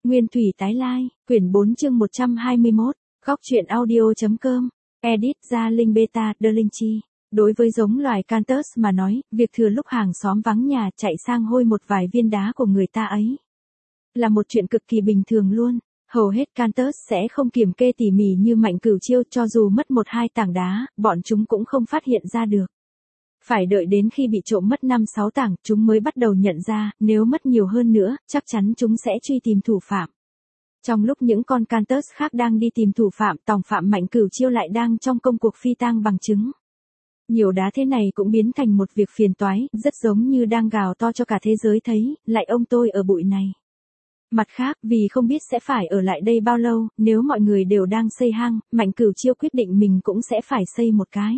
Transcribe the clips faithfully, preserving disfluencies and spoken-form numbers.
Nguyên thủy tái lai, quyển bốn chương một trăm hai mươi mốt, góc truyện audio.com, edit ra link beta, The Linh Chi. Đối với giống loài Cantus mà nói, việc thừa lúc hàng xóm vắng nhà chạy sang hôi một vài viên đá của người ta ấy là một chuyện cực kỳ bình thường luôn. Hầu hết Cantus sẽ không kiểm kê tỉ mỉ như Mạnh Cửu Chiêu, cho dù mất một hai tảng đá, bọn chúng cũng không phát hiện ra được. Phải đợi đến khi bị trộm mất năm sáu tảng, chúng mới bắt đầu nhận ra, nếu mất nhiều hơn nữa, chắc chắn chúng sẽ truy tìm thủ phạm. Trong lúc những con Cantus khác đang đi tìm thủ phạm, tòng phạm Mạnh Cửu Chiêu lại đang trong công cuộc phi tang bằng chứng. Nhiều đá thế này cũng biến thành một việc phiền toái, rất giống như đang gào to cho cả thế giới thấy, lại ông tôi ở bụi này. Mặt khác, vì không biết sẽ phải ở lại đây bao lâu, nếu mọi người đều đang xây hang, Mạnh Cửu Chiêu quyết định mình cũng sẽ phải xây một cái.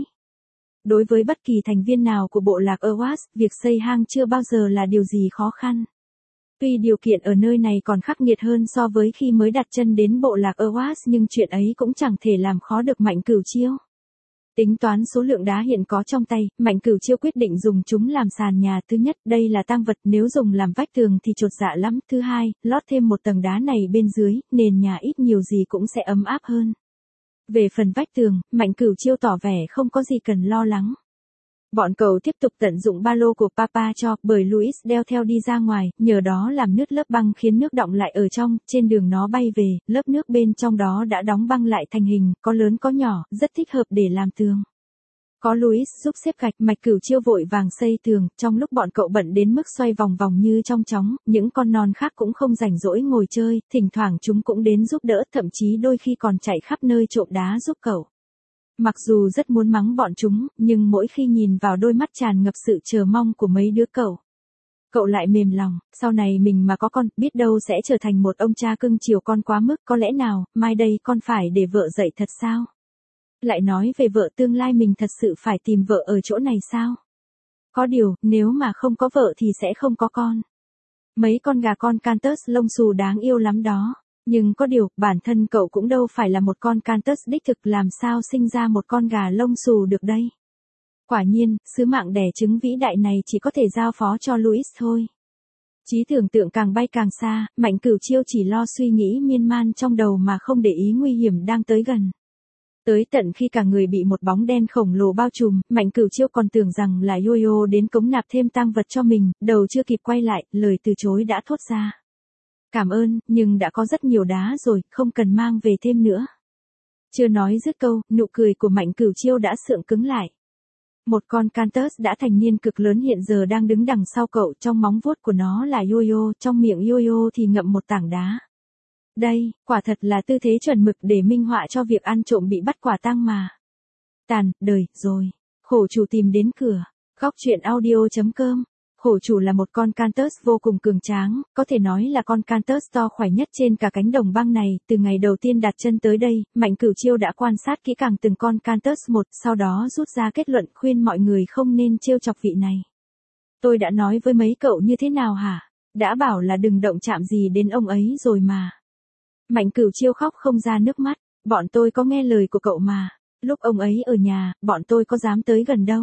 Đối với bất kỳ thành viên nào của bộ lạc Awas, việc xây hang chưa bao giờ là điều gì khó khăn. Tuy điều kiện ở nơi này còn khắc nghiệt hơn so với khi mới đặt chân đến bộ lạc Awas, nhưng chuyện ấy cũng chẳng thể làm khó được Mạnh Cửu Chiêu. Tính toán số lượng đá hiện có trong tay, Mạnh Cửu Chiêu quyết định dùng chúng làm sàn nhà. Thứ nhất, đây là tang vật, nếu dùng làm vách tường thì chột dạ lắm. Thứ hai, lót thêm một tầng đá này bên dưới, nền nhà ít nhiều gì cũng sẽ ấm áp hơn. Về phần vách tường, Mạnh Cửu Chiêu tỏ vẻ không có gì cần lo lắng. Bọn cậu tiếp tục tận dụng ba lô của Papa cho, bởi Louis đeo theo đi ra ngoài, nhờ đó làm nứt lớp băng khiến nước đọng lại ở trong. Trên đường nó bay về, lớp nước bên trong đó đã đóng băng lại thành hình, có lớn có nhỏ, rất thích hợp để làm tường. Có Louis giúp xếp gạch, Mạnh Cửu Chiêu vội vàng xây tường. Trong lúc bọn cậu bận đến mức xoay vòng vòng như trong chóng, những con non khác cũng không rảnh rỗi ngồi chơi, thỉnh thoảng chúng cũng đến giúp đỡ, thậm chí đôi khi còn chạy khắp nơi trộm đá giúp cậu. Mặc dù rất muốn mắng bọn chúng, nhưng mỗi khi nhìn vào đôi mắt tràn ngập sự chờ mong của mấy đứa cậu, cậu lại mềm lòng. Sau này mình mà có con, biết đâu sẽ trở thành một ông cha cưng chiều con quá mức. Có lẽ nào, mai đây con phải để vợ dạy thật sao? Lại nói về vợ, tương lai mình thật sự phải tìm vợ ở chỗ này sao? Có điều, nếu mà không có vợ thì sẽ không có con. Mấy con gà con Cantus lông xù đáng yêu lắm đó. Nhưng có điều, bản thân cậu cũng đâu phải là một con Cantus đích thực, làm sao sinh ra một con gà lông xù được đây? Quả nhiên, sứ mạng đẻ trứng vĩ đại này chỉ có thể giao phó cho Louis thôi. Trí tưởng tượng càng bay càng xa, Mạnh Cửu Chiêu chỉ lo suy nghĩ miên man trong đầu mà không để ý nguy hiểm đang tới gần. Tới tận khi cả người bị một bóng đen khổng lồ bao trùm, Mạnh Cửu Chiêu còn tưởng rằng là Yo-Yo đến cống nạp thêm tang vật cho mình, đầu chưa kịp quay lại, lời từ chối đã thốt ra. Cảm ơn, nhưng đã có rất nhiều đá rồi, không cần mang về thêm nữa. Chưa nói dứt câu, nụ cười của Mạnh Cửu Chiêu đã sượng cứng lại. Một con Cantus đã thành niên cực lớn hiện giờ đang đứng đằng sau cậu, trong móng vuốt của nó là Yo-Yo, trong miệng Yo-Yo thì ngậm một tảng đá. Đây, quả thật là tư thế chuẩn mực để minh họa cho việc ăn trộm bị bắt quả tang mà. Tàn, đời, rồi. Khổ chủ tìm đến cửa. Góc truyện audio.com. Khổ chủ là một con Cantus vô cùng cường tráng, có thể nói là con Cantus to khỏe nhất trên cả cánh đồng băng này. Từ ngày đầu tiên đặt chân tới đây, Mạnh Cửu Chiêu đã quan sát kỹ càng từng con Cantus một, sau đó rút ra kết luận khuyên mọi người không nên trêu chọc vị này. Tôi đã nói với mấy cậu như thế nào hả? Đã bảo là đừng động chạm gì đến ông ấy rồi mà. Mạnh Cửu Chiêu khóc không ra nước mắt, bọn tôi có nghe lời của cậu mà. Lúc ông ấy ở nhà, bọn tôi có dám tới gần đâu.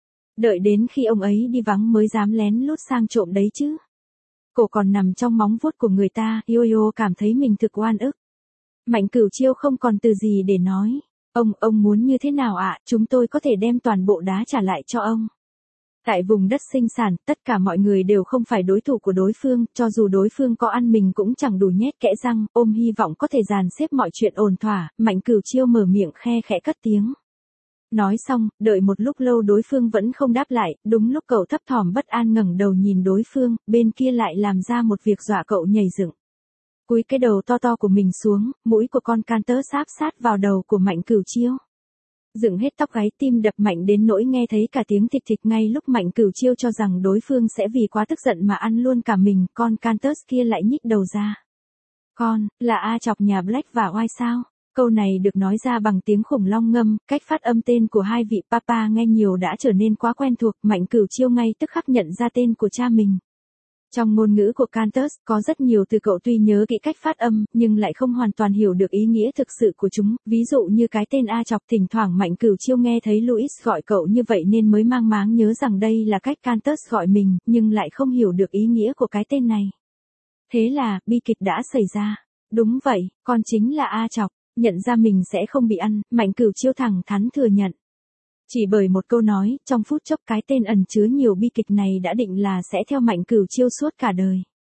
Đợi đến khi ông ấy đi vắng mới dám lén lút sang trộm đấy chứ. Cổ còn nằm trong móng vuốt của người ta, Yo-Yo cảm thấy mình thực oan ức. Mạnh Cửu Chiêu không còn từ gì để nói. Ông, ông muốn như thế nào ạ? Chúng tôi có thể đem toàn bộ đá trả lại cho ông. Tại vùng đất sinh sản, tất cả mọi người đều không phải đối thủ của đối phương, cho dù đối phương có ăn mình cũng chẳng đủ nhét kẽ răng, ôm hy vọng có thể dàn xếp mọi chuyện ổn thỏa. Mạnh Cửu Chiêu mở miệng khe khẽ cất tiếng. Nói xong, đợi một lúc lâu đối phương vẫn không đáp lại, đúng lúc cậu thấp thỏm bất an ngẩng đầu nhìn đối phương, bên kia lại làm ra một việc dọa cậu nhảy dựng. Cúi cái đầu to to của mình xuống, mũi của con Cantus áp sát vào đầu của Mạnh Cửu Chiêu. Dựng hết tóc gáy, tim đập mạnh đến nỗi nghe thấy cả tiếng thịch thịch. Ngay lúc Mạnh Cửu Chiêu cho rằng đối phương sẽ vì quá tức giận mà ăn luôn cả mình, con Cantus kia lại nhích đầu ra. Con, là A chọc nhà Black và White sao? Câu này được nói ra bằng tiếng khủng long ngâm, cách phát âm tên của hai vị papa nghe nhiều đã trở nên quá quen thuộc. Mạnh Cửu Chiêu ngay tức khắc nhận ra tên của cha mình. Trong ngôn ngữ của Cantus, có rất nhiều từ cậu tuy nhớ kỹ cách phát âm, nhưng lại không hoàn toàn hiểu được ý nghĩa thực sự của chúng, ví dụ như cái tên A chọc. Thỉnh thoảng Mạnh Cửu Chiêu nghe thấy Louis gọi cậu như vậy nên mới mang máng nhớ rằng đây là cách Cantus gọi mình, nhưng lại không hiểu được ý nghĩa của cái tên này. Thế là, bi kịch đã xảy ra. Đúng vậy, con chính là A Chọc. Nhận ra mình sẽ không bị ăn, Mạnh Cửu Chiêu thẳng thắn thừa nhận. Chỉ bởi một câu nói, trong phút chốc cái tên ẩn chứa nhiều bi kịch này đã định là sẽ theo Mạnh Cửu Chiêu suốt cả đời.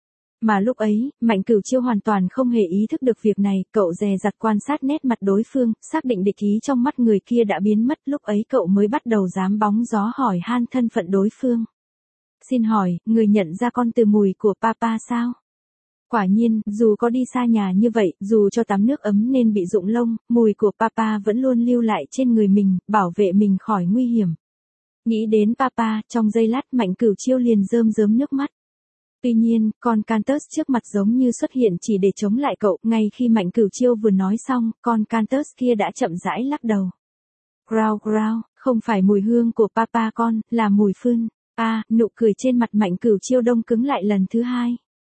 Mà lúc ấy, Mạnh Cửu Chiêu hoàn toàn không hề ý thức được việc này, cậu dè dặt quan sát nét mặt đối phương, xác định địch ý trong mắt người kia đã biến mất, lúc ấy cậu mới bắt đầu dám bóng gió hỏi han thân phận đối phương. Xin hỏi, người nhận ra con từ mùi của papa sao? Quả nhiên, dù có đi xa nhà như vậy, dù cho tắm nước ấm nên bị rụng lông, mùi của papa vẫn luôn lưu lại trên người mình, bảo vệ mình khỏi nguy hiểm. Nghĩ đến papa, trong giây lát Mạnh Cửu Chiêu liền rơm rớm nước mắt. Tuy nhiên, con Cantus trước mặt giống như xuất hiện chỉ để chống lại cậu, ngay khi Mạnh Cửu Chiêu vừa nói xong, con Cantus kia đã chậm rãi lắc đầu. Growl growl, không phải mùi hương của papa con, là mùi phun. A, à, nụ cười trên mặt Mạnh Cửu Chiêu đông cứng lại lần thứ hai.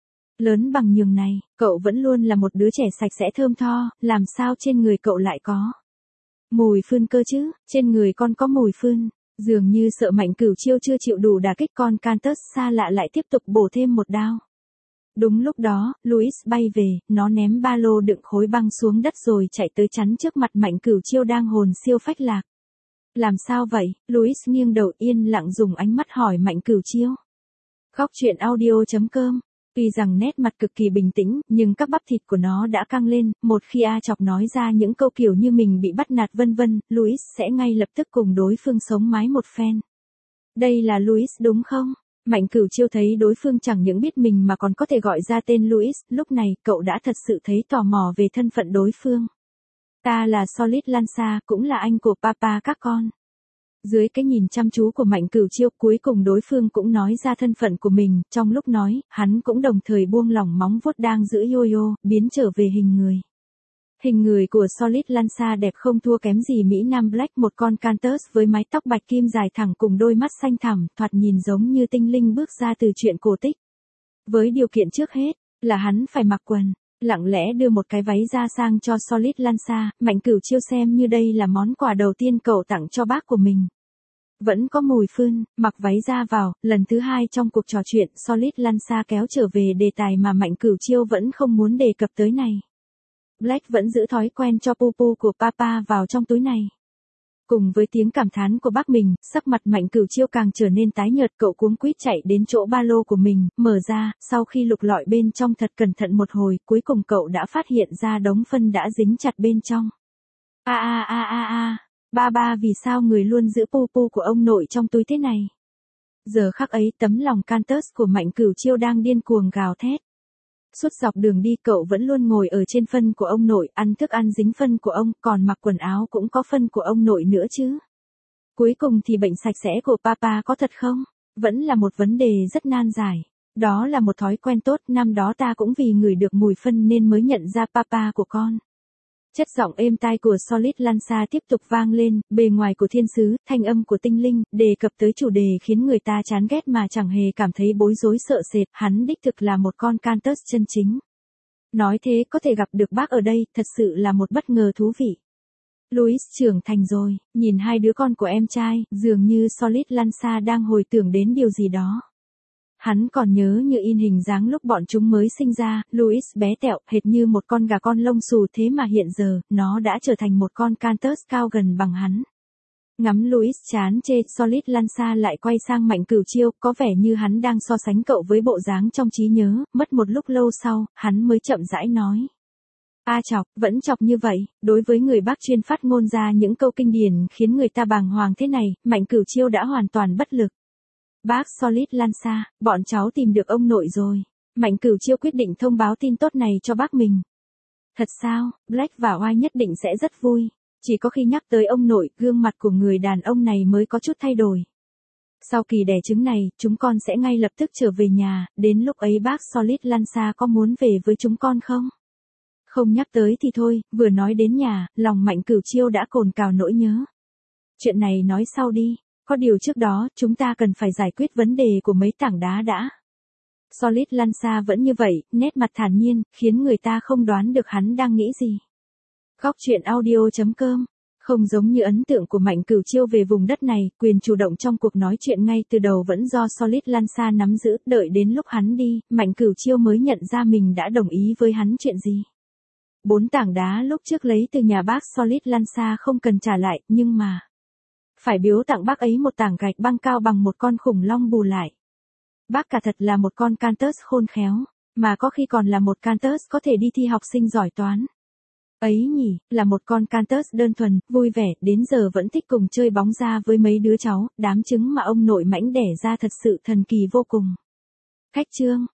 Lớn bằng nhường này, cậu vẫn luôn là một đứa trẻ sạch sẽ thơm tho, làm sao trên người cậu lại có mùi phun cơ chứ, trên người con có mùi phun. Dường như sợ Mạnh Cửu Chiêu chưa chịu đủ đả kích, con Cantus xa lạ lại tiếp tục bổ thêm một đao. Đúng lúc đó, Louis bay về, nó ném ba lô đựng khối băng xuống đất rồi chạy tới chắn trước mặt Mạnh Cửu Chiêu đang hồn siêu phách lạc. Làm sao vậy? Louis nghiêng đầu yên lặng dùng ánh mắt hỏi Mạnh Cửu Chiêu. Góc truyện audio chấm com. Tuy rằng nét mặt cực kỳ bình tĩnh, nhưng các bắp thịt của nó đã căng lên, một khi A Chọc nói ra những câu kiểu như mình bị bắt nạt vân vân, Louis sẽ ngay lập tức cùng đối phương sống mái một phen. Đây là Louis đúng không? Mạnh Cửu Chiêu thấy đối phương chẳng những biết mình mà còn có thể gọi ra tên Louis, lúc này cậu đã thật sự thấy tò mò về thân phận đối phương. Ta là Solid Lanza, cũng là anh của papa các con. Dưới cái nhìn chăm chú của Mạnh Cửu Chiêu, cuối cùng đối phương cũng nói ra thân phận của mình, trong lúc nói, hắn cũng đồng thời buông lỏng móng vuốt đang giữ yo-yo, biến trở về hình người. Hình người của Solid Lanza đẹp không thua kém gì Mỹ Nam Black, một con Cantus với mái tóc bạch kim dài thẳng cùng đôi mắt xanh thẳm, thoạt nhìn giống như tinh linh bước ra từ truyện cổ tích. Với điều kiện trước hết, là hắn phải mặc quần. Lặng lẽ đưa một cái váy da sang cho Solid Lanza, Mạnh Cửu Chiêu xem như đây là món quà đầu tiên cậu tặng cho bác của mình. Vẫn có mùi phun, mặc váy da vào, lần thứ hai trong cuộc trò chuyện, Solid Lanza kéo trở về đề tài mà Mạnh Cửu Chiêu vẫn không muốn đề cập tới này. Black vẫn giữ thói quen cho Pupu của papa vào trong túi này. Cùng với tiếng cảm thán của bác mình, sắc mặt Mạnh Cửu Chiêu càng trở nên tái nhợt, cậu cuống quýt chạy đến chỗ ba lô của mình, mở ra, sau khi lục lọi bên trong thật cẩn thận một hồi, cuối cùng cậu đã phát hiện ra đống phân đã dính chặt bên trong. A a a a a, ba ba vì sao người luôn giữ Pupu của ông nội trong túi thế này? Giờ khắc ấy tấm lòng Cantus của Mạnh Cửu Chiêu đang điên cuồng gào thét. Suốt dọc đường đi cậu vẫn luôn ngồi ở trên phân của ông nội, ăn thức ăn dính phân của ông, còn mặc quần áo cũng có phân của ông nội nữa chứ. Cuối cùng thì bệnh sạch sẽ của papa có thật không? Vẫn là một vấn đề rất nan giải. Đó là một thói quen tốt, năm đó ta cũng vì ngửi được mùi phân nên mới nhận ra papa của con. Chất giọng êm tai của Solid Lanza tiếp tục vang lên, bề ngoài của thiên sứ, thanh âm của tinh linh, đề cập tới chủ đề khiến người ta chán ghét mà chẳng hề cảm thấy bối rối sợ sệt, hắn đích thực là một con Cantus chân chính. Nói thế có thể gặp được bác ở đây, thật sự là một bất ngờ thú vị. Louis trưởng thành rồi, nhìn hai đứa con của em trai, dường như Solid Lanza đang hồi tưởng đến điều gì đó. Hắn còn nhớ như in hình dáng lúc bọn chúng mới sinh ra, Louis bé tẹo, hệt như một con gà con lông xù, thế mà hiện giờ, nó đã trở thành một con Cantus cao gần bằng hắn. Ngắm Louis chán chê, Solid Lanza lại quay sang Mạnh Cửu Chiêu, có vẻ như hắn đang so sánh cậu với bộ dáng trong trí nhớ, mất một lúc lâu sau, hắn mới chậm rãi nói. A Chọc, vẫn chọc như vậy, đối với người bác chuyên phát ngôn ra những câu kinh điển khiến người ta bàng hoàng thế này, Mạnh Cửu Chiêu đã hoàn toàn bất lực. Bác Solid Lanza, bọn cháu tìm được ông nội rồi. Mạnh Cửu Chiêu quyết định thông báo tin tốt này cho bác mình. Thật sao, Black và White nhất định sẽ rất vui. Chỉ có khi nhắc tới ông nội, gương mặt của người đàn ông này mới có chút thay đổi. Sau kỳ đẻ trứng này, chúng con sẽ ngay lập tức trở về nhà, đến lúc ấy bác Solid Lanza có muốn về với chúng con không? Không nhắc tới thì thôi, vừa nói đến nhà, lòng Mạnh Cửu Chiêu đã cồn cào nỗi nhớ. Chuyện này nói sau đi. Có điều trước đó, chúng ta cần phải giải quyết vấn đề của mấy tảng đá đã. Solid Lanza vẫn như vậy, nét mặt thản nhiên, khiến người ta không đoán được hắn đang nghĩ gì. Góc truyện audio chấm com Không giống như ấn tượng của Mạnh Cửu Chiêu về vùng đất này, quyền chủ động trong cuộc nói chuyện ngay từ đầu vẫn do Solid Lanza nắm giữ, đợi đến lúc hắn đi, Mạnh Cửu Chiêu mới nhận ra mình đã đồng ý với hắn chuyện gì. Bốn tảng đá lúc trước lấy từ nhà bác Solid Lanza không cần trả lại, nhưng mà phải biếu tặng bác ấy một tảng gạch băng cao bằng một con khủng long bù lại. Bác cả thật là một con Cantus khôn khéo, mà có khi còn là một Cantus có thể đi thi học sinh giỏi toán. Ấy nhỉ, là một con Cantus đơn thuần, vui vẻ, đến giờ vẫn thích cùng chơi bóng ra với mấy đứa cháu, đám trứng mà ông nội mãnh đẻ ra thật sự thần kỳ vô cùng. Khách chương